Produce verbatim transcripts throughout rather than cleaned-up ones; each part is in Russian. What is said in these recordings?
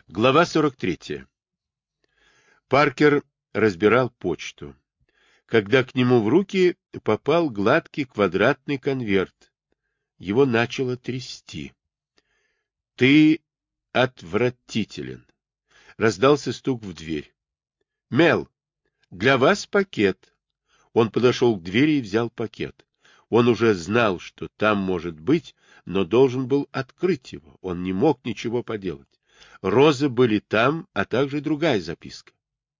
Глава сорок третья. Паркер разбирал почту, когда к нему в руки попал гладкий квадратный конверт. Его начало трясти. «Ты отвратителен!» Раздался стук в дверь. «Мел, для вас пакет». Он подошел к двери и взял пакет. Он уже знал, что там может быть, но должен был открыть его. Он не мог ничего поделать. Розы были там, а также другая записка.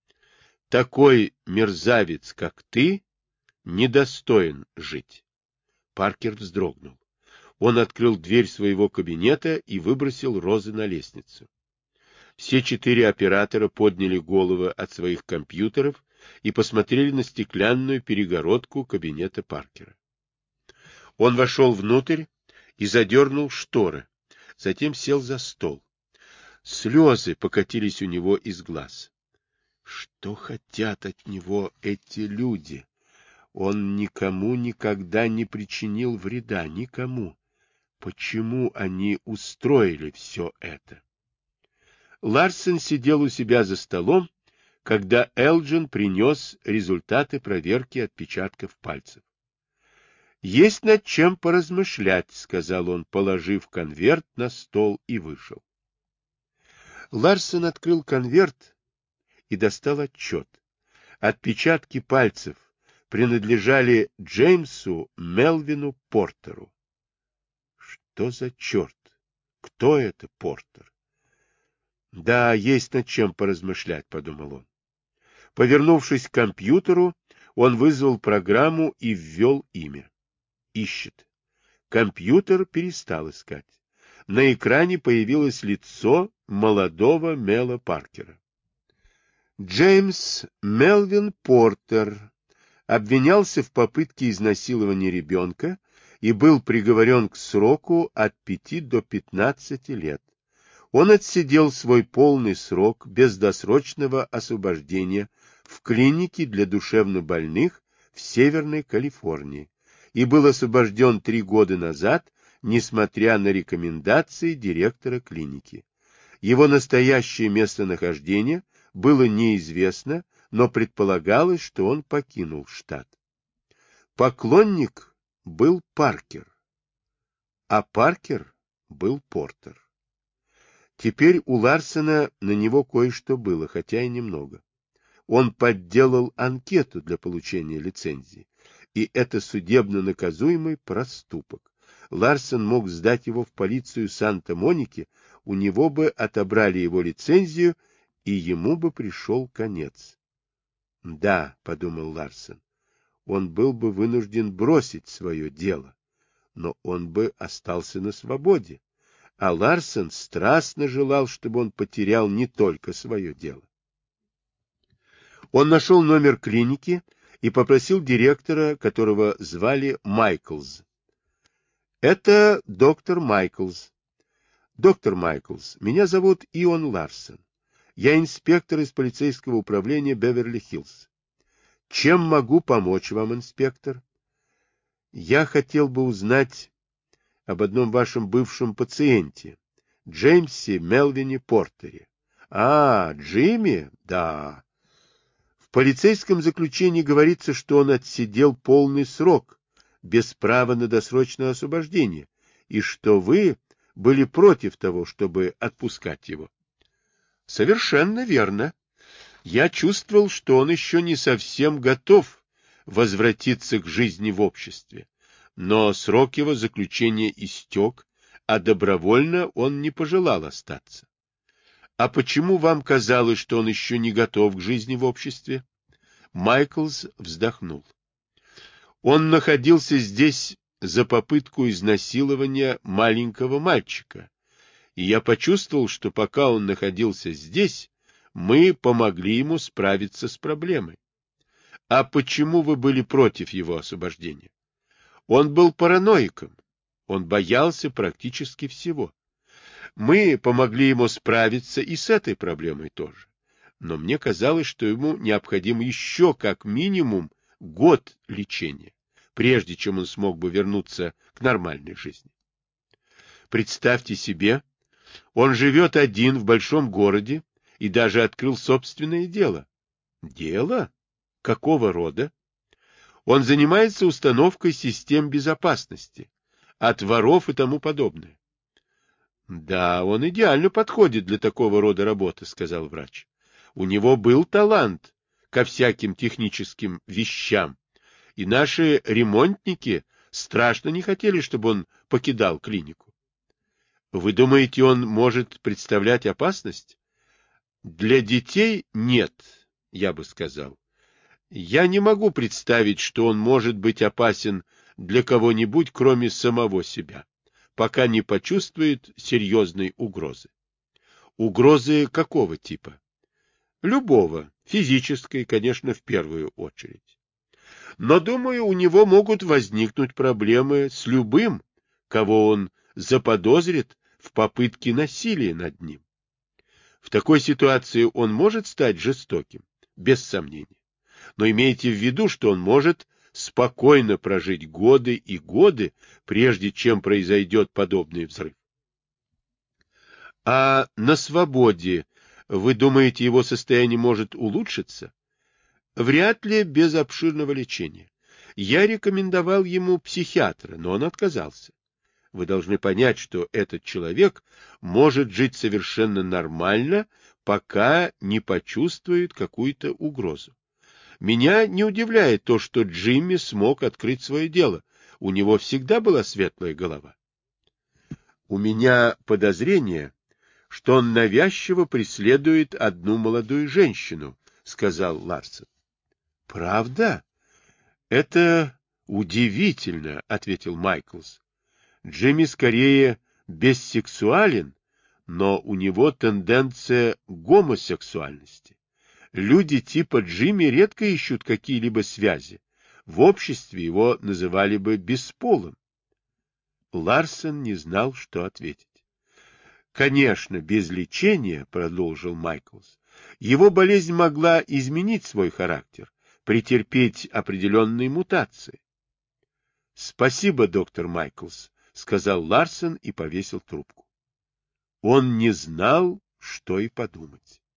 «Такой мерзавец, как ты, недостоин жить». Паркер вздрогнул. Он открыл дверь своего кабинета и выбросил розы на лестницу. Все четыре оператора подняли головы от своих компьютеров и посмотрели на стеклянную перегородку кабинета Паркера. Он вошел внутрь и задернул шторы, затем сел за стол. Слезы покатились у него из глаз. Что хотят от него эти люди? Он никому никогда не причинил вреда, никому. Почему они устроили все это? Ларсен сидел у себя за столом, когда Элджин принес результаты проверки отпечатков пальцев. «Есть над чем поразмышлять», — сказал он, положив конверт на стол и вышел. Ларсен открыл конверт и достал отчет. Отпечатки пальцев принадлежали Джеймсу Мелвину Портеру. Что за черт? Кто это Портер? Да, есть над чем поразмышлять, подумал он. Повернувшись к компьютеру, он вызвал программу и ввел имя. Ищет. Компьютер перестал искать. На экране появилось лицо молодого Мела Паркера. Джеймс Мелвин Портер обвинялся в попытке изнасилования ребенка и был приговорен к сроку от пяти до пятнадцати лет. Он отсидел свой полный срок без досрочного освобождения в клинике для душевнобольных в Северной Калифорнии и был освобожден три года назад, несмотря на рекомендации директора клиники. Его настоящее местонахождение было неизвестно, но предполагалось, что он покинул штат. Поклонник был Паркер, а Паркер был Портер. Теперь у Ларсена на него кое-что было, хотя и немного. Он подделал анкету для получения лицензии, и это судебно наказуемый проступок. Ларсен мог сдать его в полицию Санта-Моники, у него бы отобрали его лицензию, и ему бы пришел конец. Да, — подумал Ларсен, — он был бы вынужден бросить свое дело, но он бы остался на свободе. А Ларсен страстно желал, чтобы он потерял не только свое дело. Он нашел номер клиники и попросил директора, которого звали Майклз. «Это доктор Майклз. Доктор Майклз, меня зовут Ион Ларсен. Я инспектор из полицейского управления Беверли-Хиллз. Чем могу помочь вам, инспектор? Я хотел бы узнать об одном вашем бывшем пациенте, Джеймсе Мелвине Портере. А, Джимми? Да. В полицейском заключении говорится, что он отсидел полный срок, без права на досрочное освобождение, и что вы были против того, чтобы отпускать его. Совершенно верно. Я чувствовал, что он еще не совсем готов возвратиться к жизни в обществе. Но срок его заключения истек, а добровольно он не пожелал остаться. А почему вам казалось, что он еще не готов к жизни в обществе? Майклс вздохнул. Он находился здесь за попытку изнасилования маленького мальчика, и я почувствовал, что пока он находился здесь, мы помогли ему справиться с проблемой. А почему вы были против его освобождения? Он был параноиком. Он боялся практически всего. Мы помогли ему справиться и с этой проблемой тоже. Но мне казалось, что ему необходим еще как минимум год лечения, прежде чем он смог бы вернуться к нормальной жизни. Представьте себе, Он живет один в большом городе и даже открыл собственное дело. Дело? Какого рода? Он занимается установкой систем безопасности, от воров и тому подобное. Да, он идеально подходит для такого рода работы, сказал врач. У него был талант ко всяким техническим вещам, и наши ремонтники страшно не хотели, чтобы он покидал клинику. Вы думаете, он может представлять опасность? Для детей нет, я бы сказал. Я не могу представить, что он может быть опасен для кого-нибудь, кроме самого себя, пока не почувствует серьезной угрозы. Угрозы какого типа? Любого, физической, конечно, в первую очередь. Но, думаю, у него могут возникнуть проблемы с любым, кого он заподозрит в попытке насилия над ним. В такой ситуации он может стать жестоким, без сомнения. Но имейте в виду, что он может спокойно прожить годы и годы, прежде чем произойдет подобный взрыв. А на свободе, вы думаете, его состояние может улучшиться? Вряд ли без обширного лечения. Я рекомендовал ему психиатра, но он отказался. Вы должны понять, что этот человек может жить совершенно нормально, пока не почувствует какую-то угрозу. Меня не удивляет то, что Джимми смог открыть свое дело. У него всегда была светлая голова. У меня подозрение, что он навязчиво преследует одну молодую женщину, сказал Ларсен. Правда? Это удивительно, ответил Майклс. Джимми скорее бессексуален, но у него тенденция к гомосексуальности. Люди типа Джимми редко ищут какие-либо связи. В обществе его называли бы бесполым. Ларсен не знал, что ответить. Конечно, без лечения, продолжил Майклс, его болезнь могла изменить свой характер, претерпеть определенные мутации. Спасибо, доктор Майклс, сказал Ларсен и повесил трубку. Он не знал, что и подумать.